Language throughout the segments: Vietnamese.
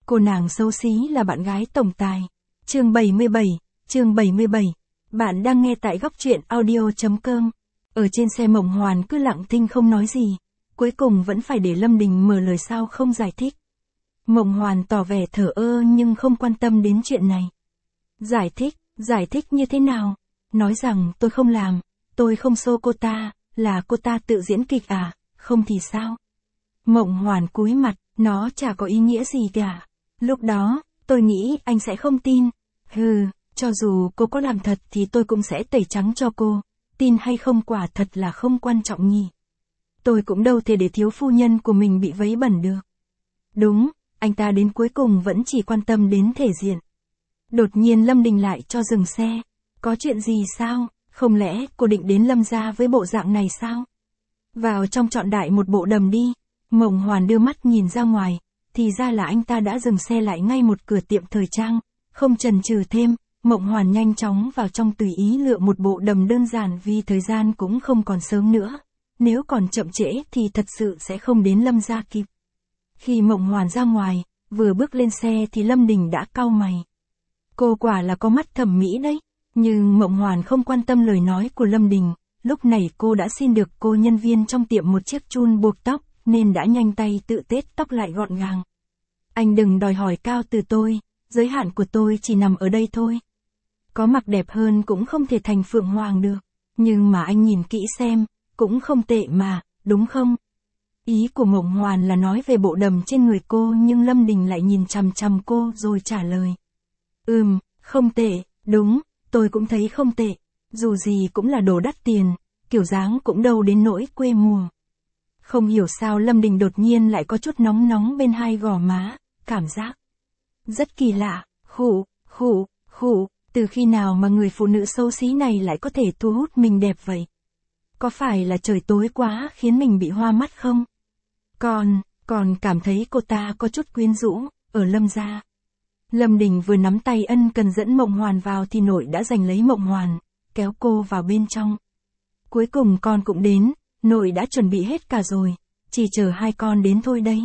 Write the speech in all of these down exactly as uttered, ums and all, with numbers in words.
Cô nàng xấu xí là bạn gái tổng tài. Chương bảy mươi bảy, chương bảy mươi bảy. Bạn đang nghe tại góc truyện audio chấm com. Ở trên xe Mộng Hoàn cứ lặng thinh không nói gì, cuối cùng vẫn phải để Lâm Đình mở lời sao không giải thích. Mộng Hoàn tỏ vẻ thờ ơ nhưng không quan tâm đến chuyện này. Giải thích, giải thích như thế nào? Nói rằng tôi không làm, tôi không xô cô ta, là cô ta tự diễn kịch à, không thì sao? Mộng Hoàn cúi mặt, nó chả có ý nghĩa gì cả. Lúc đó, tôi nghĩ anh sẽ không tin. Hừ, cho dù cô có làm thật thì tôi cũng sẽ tẩy trắng cho cô. Tin hay không quả thật là không quan trọng nhỉ. Tôi cũng đâu thể để thiếu phu nhân của mình bị vấy bẩn được. Đúng, anh ta đến cuối cùng vẫn chỉ quan tâm đến thể diện. Đột nhiên Lâm Đình lại cho dừng xe. Có chuyện gì sao? Không lẽ cô định đến Lâm gia với bộ dạng này sao? Vào trong chọn đại một bộ đầm đi. Mộng Hoàn đưa mắt nhìn ra ngoài, thì ra là anh ta đã dừng xe lại ngay một cửa tiệm thời trang. Không chần chừ thêm, Mộng Hoàn nhanh chóng vào trong tùy ý lựa một bộ đầm đơn giản vì thời gian cũng không còn sớm nữa. Nếu còn chậm trễ thì thật sự sẽ không đến Lâm gia kịp. Khi Mộng Hoàn ra ngoài, vừa bước lên xe thì Lâm Đình đã cau mày. Cô quả là có mắt thẩm mỹ đấy. Nhưng Mộng Hoàn không quan tâm lời nói của Lâm Đình. Lúc này cô đã xin được cô nhân viên trong tiệm một chiếc chun buộc tóc, nên đã nhanh tay tự tết tóc lại gọn gàng. Anh đừng đòi hỏi cao từ tôi, giới hạn của tôi chỉ nằm ở đây thôi. Có mặc đẹp hơn cũng không thể thành phượng hoàng được. Nhưng mà anh nhìn kỹ xem, cũng không tệ mà, đúng không? Ý của Mộng Hoàn là nói về bộ đầm trên người cô, nhưng Lâm Đình lại nhìn chằm chằm cô rồi trả lời. Ừm, không tệ, đúng, tôi cũng thấy không tệ. Dù gì cũng là đồ đắt tiền, kiểu dáng cũng đâu đến nỗi quê mùa. Không hiểu sao Lâm Đình đột nhiên lại có chút nóng nóng bên hai gò má, cảm giác rất kỳ lạ. Khụ, khụ, khụ, từ khi nào mà người phụ nữ xấu xí này lại có thể thu hút mình đẹp vậy? Có phải là trời tối quá khiến mình bị hoa mắt không? Còn, còn cảm thấy cô ta có chút quyến rũ, ở Lâm gia. Lâm Đình vừa nắm tay ân cần dẫn Mộng Hoàn vào thì nội đã giành lấy Mộng Hoàn, kéo cô vào bên trong. Cuối cùng con cũng đến, nội đã chuẩn bị hết cả rồi, chỉ chờ hai con đến thôi đấy.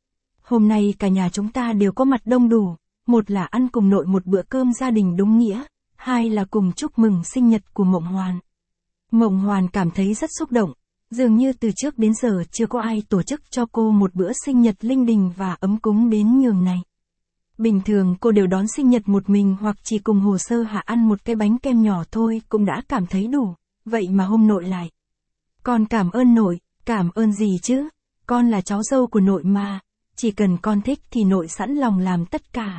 Hôm nay cả nhà chúng ta đều có mặt đông đủ, một là ăn cùng nội một bữa cơm gia đình đúng nghĩa, hai là cùng chúc mừng sinh nhật của Mộng Hoàn. Mộng Hoàn cảm thấy rất xúc động, dường như từ trước đến giờ chưa có ai tổ chức cho cô một bữa sinh nhật linh đình và ấm cúng đến nhường này. Bình thường cô đều đón sinh nhật một mình hoặc chỉ cùng Hồ Sơ Hạ ăn một cái bánh kem nhỏ thôi cũng đã cảm thấy đủ, vậy mà hôm nội lại. Con cảm ơn nội, cảm ơn gì chứ, con là cháu dâu của nội mà, chỉ cần con thích thì nội sẵn lòng làm tất cả.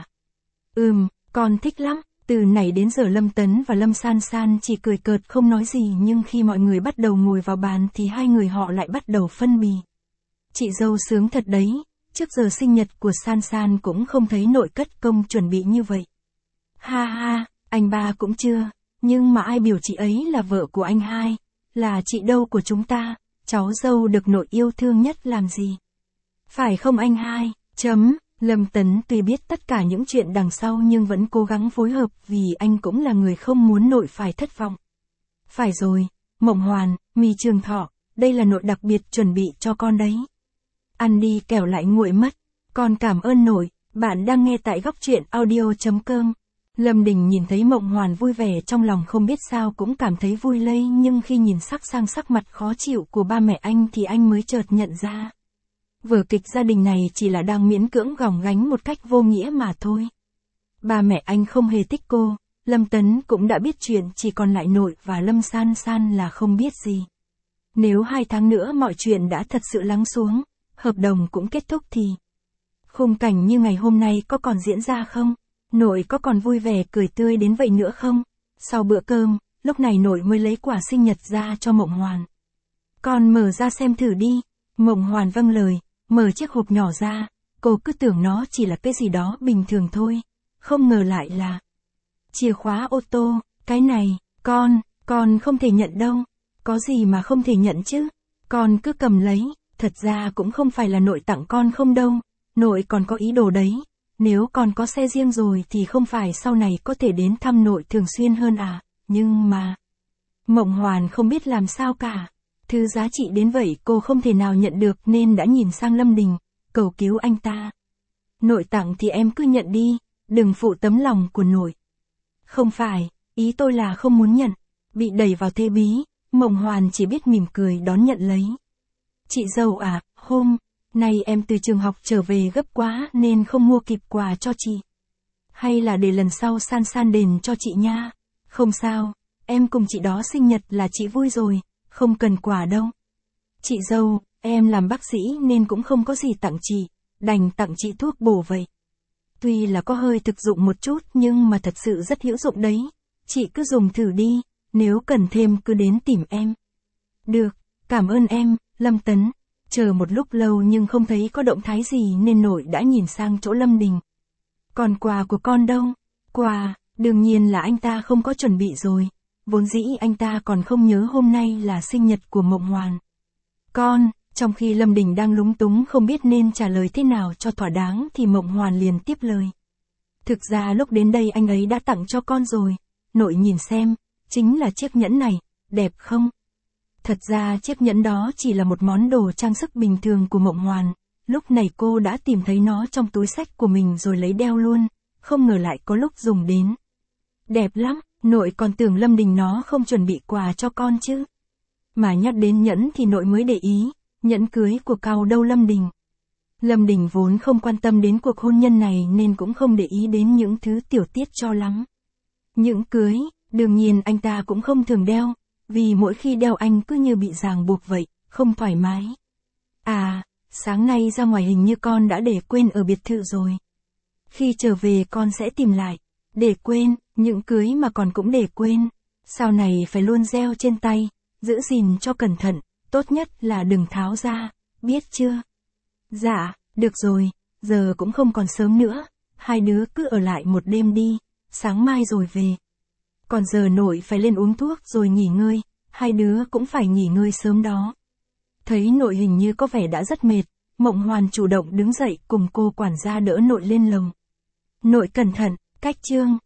Ừm, con thích lắm. Từ nãy đến giờ Lâm Tấn và Lâm San San chỉ cười cợt không nói gì, nhưng khi mọi người bắt đầu ngồi vào bàn thì hai người họ lại bắt đầu phân bì. Chị dâu sướng thật đấy, trước giờ sinh nhật của San San cũng không thấy nội cất công chuẩn bị như vậy. Ha ha, anh ba cũng chưa, nhưng mà ai biểu chị ấy là vợ của anh hai, là chị dâu của chúng ta, cháu dâu được nội yêu thương nhất làm gì. Phải không anh hai, chấm. Lâm Tấn tuy biết tất cả những chuyện đằng sau nhưng vẫn cố gắng phối hợp vì anh cũng là người không muốn nội phải thất vọng. Phải rồi, Mộng Hoàn, mì Trường Thọ, đây là nội đặc biệt chuẩn bị cho con đấy. Ăn đi kẻo lại nguội mất. Con cảm ơn nội, bạn đang nghe tại góc truyện audio chấm com. Lâm Đình nhìn thấy Mộng Hoàn vui vẻ trong lòng không biết sao cũng cảm thấy vui lây, nhưng khi nhìn sắc sang sắc mặt khó chịu của ba mẹ anh thì anh mới chợt nhận ra. Vở kịch gia đình này chỉ là đang miễn cưỡng gồng gánh một cách vô nghĩa mà thôi. Ba mẹ anh không hề thích cô, Lâm Tấn cũng đã biết chuyện, chỉ còn lại nội và Lâm San San là không biết gì. Nếu hai tháng nữa mọi chuyện đã thật sự lắng xuống, hợp đồng cũng kết thúc thì khung cảnh như ngày hôm nay có còn diễn ra không? Nội có còn vui vẻ cười tươi đến vậy nữa không? Sau bữa cơm, lúc này nội mới lấy quà sinh nhật ra cho Mộng Hoàn. Con mở ra xem thử đi. Mộng Hoàn vâng lời. Mở chiếc hộp nhỏ ra, cô cứ tưởng nó chỉ là cái gì đó bình thường thôi, không ngờ lại là chìa khóa ô tô. Cái này, con, con không thể nhận đâu. Có gì mà không thể nhận chứ, con cứ cầm lấy. Thật ra cũng không phải là nội tặng con không đâu, nội còn có ý đồ đấy. Nếu con có xe riêng rồi thì không phải sau này có thể đến thăm nội thường xuyên hơn à, nhưng mà... Mộng Hoàn không biết làm sao cả. Thứ giá trị đến vậy cô không thể nào nhận được nên đã nhìn sang Lâm Đình, cầu cứu anh ta. Nội tặng thì em cứ nhận đi, đừng phụ tấm lòng của nội. Không phải, ý tôi là không muốn nhận. Bị đẩy vào thế bí, Mộng Hoàn chỉ biết mỉm cười đón nhận lấy. Chị dâu à, hôm nay em từ trường học trở về gấp quá nên không mua kịp quà cho chị. Hay là để lần sau san san đền cho chị nha. Không sao, em cùng chị đó sinh nhật là chị vui rồi, không cần quà đâu. Chị dâu, em làm bác sĩ nên cũng không có gì tặng chị, đành tặng chị thuốc bổ vậy. Tuy là có hơi thực dụng một chút nhưng mà thật sự rất hữu dụng đấy. Chị cứ dùng thử đi, nếu cần thêm cứ đến tìm em. Được, cảm ơn em, Lâm Tấn. Chờ một lúc lâu nhưng không thấy có động thái gì nên nội đã nhìn sang chỗ Lâm Đình. Còn quà của con đâu? Quà, đương nhiên là anh ta không có chuẩn bị rồi. Vốn dĩ anh ta còn không nhớ hôm nay là sinh nhật của Mộng Hoàn. Con, trong khi Lâm Đình đang lúng túng không biết nên trả lời thế nào cho thỏa đáng thì Mộng Hoàn liền tiếp lời. Thực ra lúc đến đây anh ấy đã tặng cho con rồi. Nội nhìn xem, chính là chiếc nhẫn này, đẹp không? Thật ra chiếc nhẫn đó chỉ là một món đồ trang sức bình thường của Mộng Hoàn. Lúc này cô đã tìm thấy nó trong túi xách của mình rồi lấy đeo luôn, không ngờ lại có lúc dùng đến. Đẹp lắm, nội còn tưởng Lâm Đình nó không chuẩn bị quà cho con chứ. Mà nhắc đến nhẫn thì nội mới để ý, nhẫn cưới của Cao đâu Lâm Đình. Lâm Đình vốn không quan tâm đến cuộc hôn nhân này nên cũng không để ý đến những thứ tiểu tiết cho lắm. Những cưới, đương nhiên anh ta cũng không thường đeo, vì mỗi khi đeo anh cứ như bị ràng buộc vậy, không thoải mái. À, sáng nay ra ngoài hình như con đã để quên ở biệt thự rồi. Khi trở về con sẽ tìm lại. Để quên, những cưới mà con cũng để quên. Sau này phải luôn đeo trên tay, giữ gìn cho cẩn thận, tốt nhất là đừng tháo ra, biết chưa? Dạ, được rồi, giờ cũng không còn sớm nữa, hai đứa cứ ở lại một đêm đi, sáng mai rồi về. Còn giờ nội phải lên uống thuốc rồi nghỉ ngơi, hai đứa cũng phải nghỉ ngơi sớm đó. Thấy nội hình như có vẻ đã rất mệt, Mộng Hoàn chủ động đứng dậy cùng cô quản gia đỡ nội lên lầu. Nội cẩn thận, cách chương.